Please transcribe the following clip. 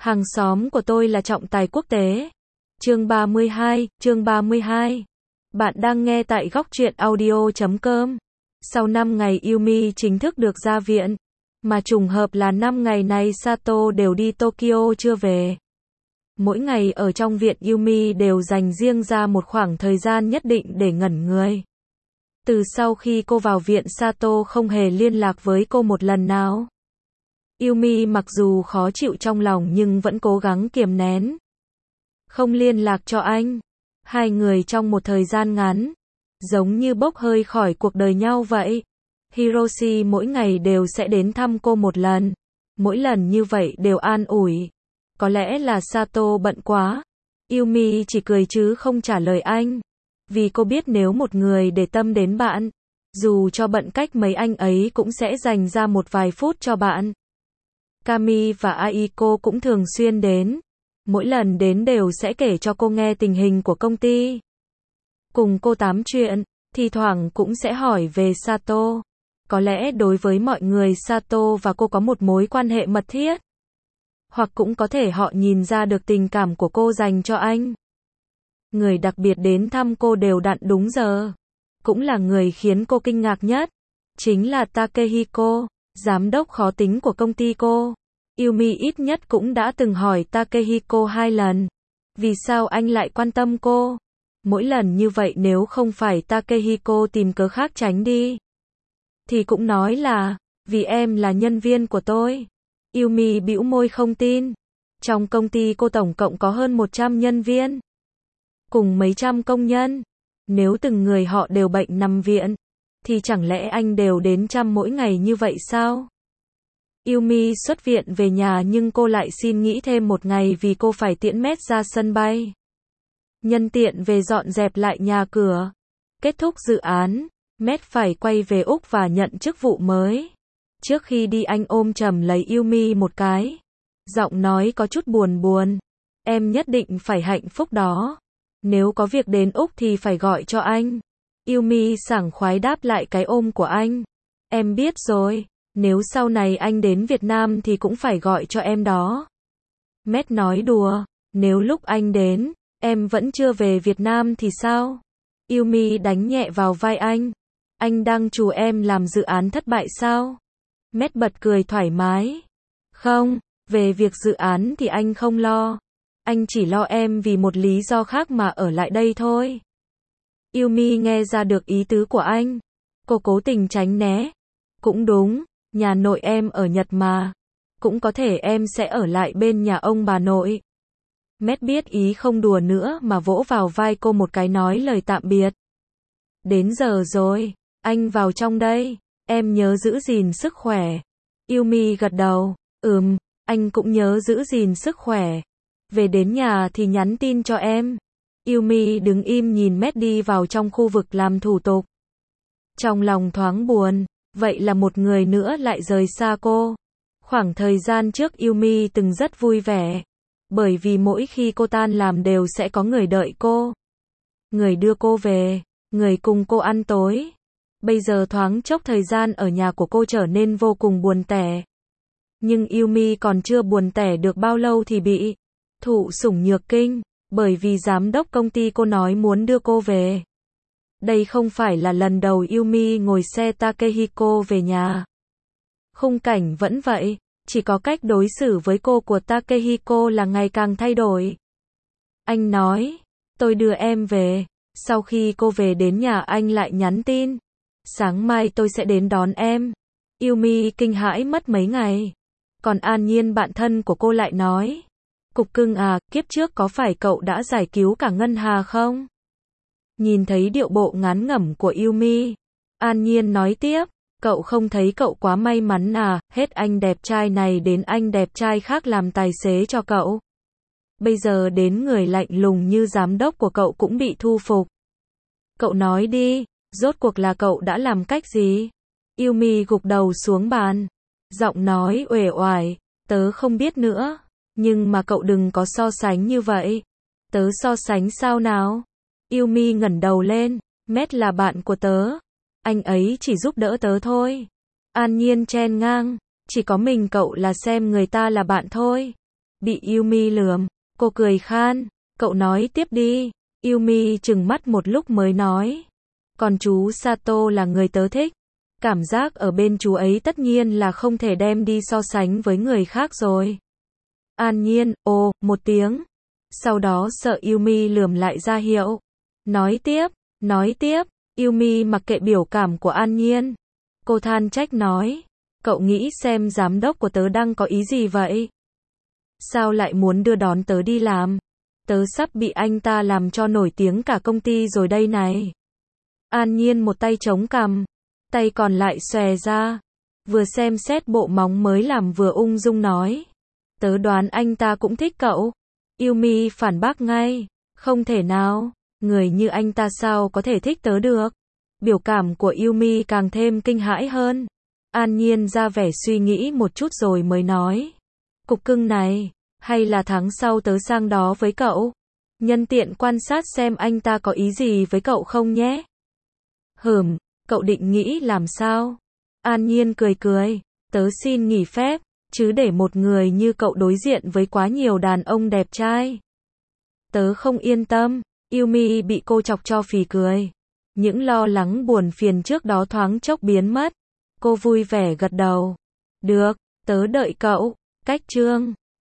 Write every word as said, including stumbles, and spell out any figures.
Hàng xóm của tôi là trọng tài quốc tế. Chương ba mươi hai, chương ba mươi hai. Bạn đang nghe tại góc truyện audio chấm com. Sau năm ngày Yumi chính thức được ra viện, mà trùng hợp là năm ngày này Sato đều đi Tokyo chưa về. Mỗi ngày ở trong viện Yumi đều dành riêng ra một khoảng thời gian nhất định để ngẩn người. Từ sau khi cô vào viện Sato không hề liên lạc với cô một lần nào. Yumi mặc dù khó chịu trong lòng nhưng vẫn cố gắng kiềm nén. Không liên lạc cho anh. Hai người trong một thời gian ngắn, giống như bốc hơi khỏi cuộc đời nhau vậy. Hiroshi mỗi ngày đều sẽ đến thăm cô một lần. Mỗi lần như vậy đều an ủi. Có lẽ là Sato bận quá. Yumi chỉ cười chứ không trả lời anh. Vì cô biết nếu một người để tâm đến bạn, dù cho bận cách mấy anh ấy cũng sẽ dành ra một vài phút cho bạn. Kami và Aiko cũng thường xuyên đến. Mỗi lần đến đều sẽ kể cho cô nghe tình hình của công ty. Cùng cô tám chuyện, thi thoảng cũng sẽ hỏi về Sato. Có lẽ đối với mọi người Sato và cô có một mối quan hệ mật thiết. Hoặc cũng có thể họ nhìn ra được tình cảm của cô dành cho anh. Người đặc biệt đến thăm cô đều đặn đúng giờ. Cũng là người khiến cô kinh ngạc nhất. Chính là Takehiko, giám đốc khó tính của công ty cô. Yumi ít nhất cũng đã từng hỏi Takehiko hai lần. Vì sao anh lại quan tâm cô? Mỗi lần như vậy nếu không phải Takehiko tìm cớ khác tránh đi, thì cũng nói là, vì em là nhân viên của tôi. Yumi bĩu môi không tin. Trong công ty cô tổng cộng có hơn một trăm nhân viên. Cùng mấy trăm công nhân. Nếu từng người họ đều bệnh nằm viện, thì chẳng lẽ anh đều đến chăm mỗi ngày như vậy sao? Yumi xuất viện về nhà nhưng cô lại xin nghỉ thêm một ngày vì cô phải tiễn Matt ra sân bay. Nhân tiện về dọn dẹp lại nhà cửa. Kết thúc dự án, Matt phải quay về Úc và nhận chức vụ mới. Trước khi đi anh ôm chầm lấy Yumi một cái. Giọng nói có chút buồn buồn. Em nhất định phải hạnh phúc đó. Nếu có việc đến Úc thì phải gọi cho anh. Yumi sảng khoái đáp lại cái ôm của anh. Em biết rồi. Nếu sau này anh đến Việt Nam thì cũng phải gọi cho em đó. Matt nói đùa. Nếu lúc anh đến, em vẫn chưa về Việt Nam thì sao? Yumi đánh nhẹ vào vai anh. Anh đang trù em làm dự án thất bại sao? Matt bật cười thoải mái. Không, về việc dự án thì anh không lo. Anh chỉ lo em vì một lý do khác mà ở lại đây thôi. Yumi nghe ra được ý tứ của anh. Cô cố tình tránh né. Cũng đúng, nhà nội em ở Nhật mà. Cũng có thể em sẽ ở lại bên nhà ông bà nội. Matt biết ý không đùa nữa mà vỗ vào vai cô một cái nói lời tạm biệt. Đến giờ rồi, anh vào trong đây. Em nhớ giữ gìn sức khỏe. Yumi gật đầu. Ừm, anh cũng nhớ giữ gìn sức khỏe. Về đến nhà thì nhắn tin cho em. Yumi đứng im nhìn Matt đi vào trong khu vực làm thủ tục. Trong lòng thoáng buồn, vậy là một người nữa lại rời xa cô. Khoảng thời gian trước Yumi từng rất vui vẻ, bởi vì mỗi khi cô tan làm đều sẽ có người đợi cô. Người đưa cô về, người cùng cô ăn tối. Bây giờ thoáng chốc thời gian ở nhà của cô trở nên vô cùng buồn tẻ. Nhưng Yumi còn chưa buồn tẻ được bao lâu thì bị thụ sủng nhược kinh, bởi vì giám đốc công ty cô nói muốn đưa cô về. Đây không phải là lần đầu Yumi ngồi xe Takehiko về nhà. Khung cảnh vẫn vậy, chỉ có cách đối xử với cô của Takehiko là ngày càng thay đổi. Anh nói, tôi đưa em về. Sau khi cô về đến nhà anh lại nhắn tin, sáng mai tôi sẽ đến đón em. Yumi kinh hãi mất mấy ngày. Còn An Nhiên bạn thân của cô lại nói, Cục cưng à, kiếp trước có phải cậu đã giải cứu cả Ngân Hà không? Nhìn thấy điệu bộ ngán ngẩm của Yumi, An Nhiên nói tiếp, cậu không thấy cậu quá may mắn à, hết anh đẹp trai này đến anh đẹp trai khác làm tài xế cho cậu. Bây giờ đến người lạnh lùng như giám đốc của cậu cũng bị thu phục. Cậu nói đi, rốt cuộc là cậu đã làm cách gì? Yumi gục đầu xuống bàn, giọng nói uể oải, tớ không biết nữa, nhưng mà cậu đừng có so sánh như vậy. Tớ so sánh sao nào? Yumi ngẩng đầu lên, Matt là bạn của tớ. Anh ấy chỉ giúp đỡ tớ thôi. An Nhiên chen ngang, chỉ có mình cậu là xem người ta là bạn thôi. Bị Yumi lườm, cô cười khan, cậu nói tiếp đi. Yumi trừng mắt một lúc mới nói. Còn chú Sato là người tớ thích. Cảm giác ở bên chú ấy tất nhiên là không thể đem đi so sánh với người khác rồi. An Nhiên, ồ, một tiếng. Sau đó sợ Yumi lườm lại ra hiệu. Nói tiếp, nói tiếp. Yumi mặc kệ biểu cảm của An Nhiên. Cô than trách nói. Cậu nghĩ xem giám đốc của tớ đang có ý gì vậy? Sao lại muốn đưa đón tớ đi làm? Tớ sắp bị anh ta làm cho nổi tiếng cả công ty rồi đây này. An Nhiên một tay chống cằm, tay còn lại xòe ra, vừa xem xét bộ móng mới làm vừa ung dung nói. Tớ đoán anh ta cũng thích cậu. Yumi phản bác ngay. Không thể nào, người như anh ta sao có thể thích tớ được? Biểu cảm của Yumi càng thêm kinh hãi hơn. An Nhiên ra vẻ suy nghĩ một chút rồi mới nói. Cục cưng này, hay là tháng sau tớ sang đó với cậu? Nhân tiện quan sát xem anh ta có ý gì với cậu không nhé? Hừm, cậu định nghĩ làm sao? An Nhiên cười cười, tớ xin nghỉ phép, chứ để một người như cậu đối diện với quá nhiều đàn ông đẹp trai. Tớ không yên tâm. Yumi bị cô chọc cho phì cười. Những lo lắng buồn phiền trước đó thoáng chốc biến mất. Cô vui vẻ gật đầu. Được, tớ đợi cậu. Cách chương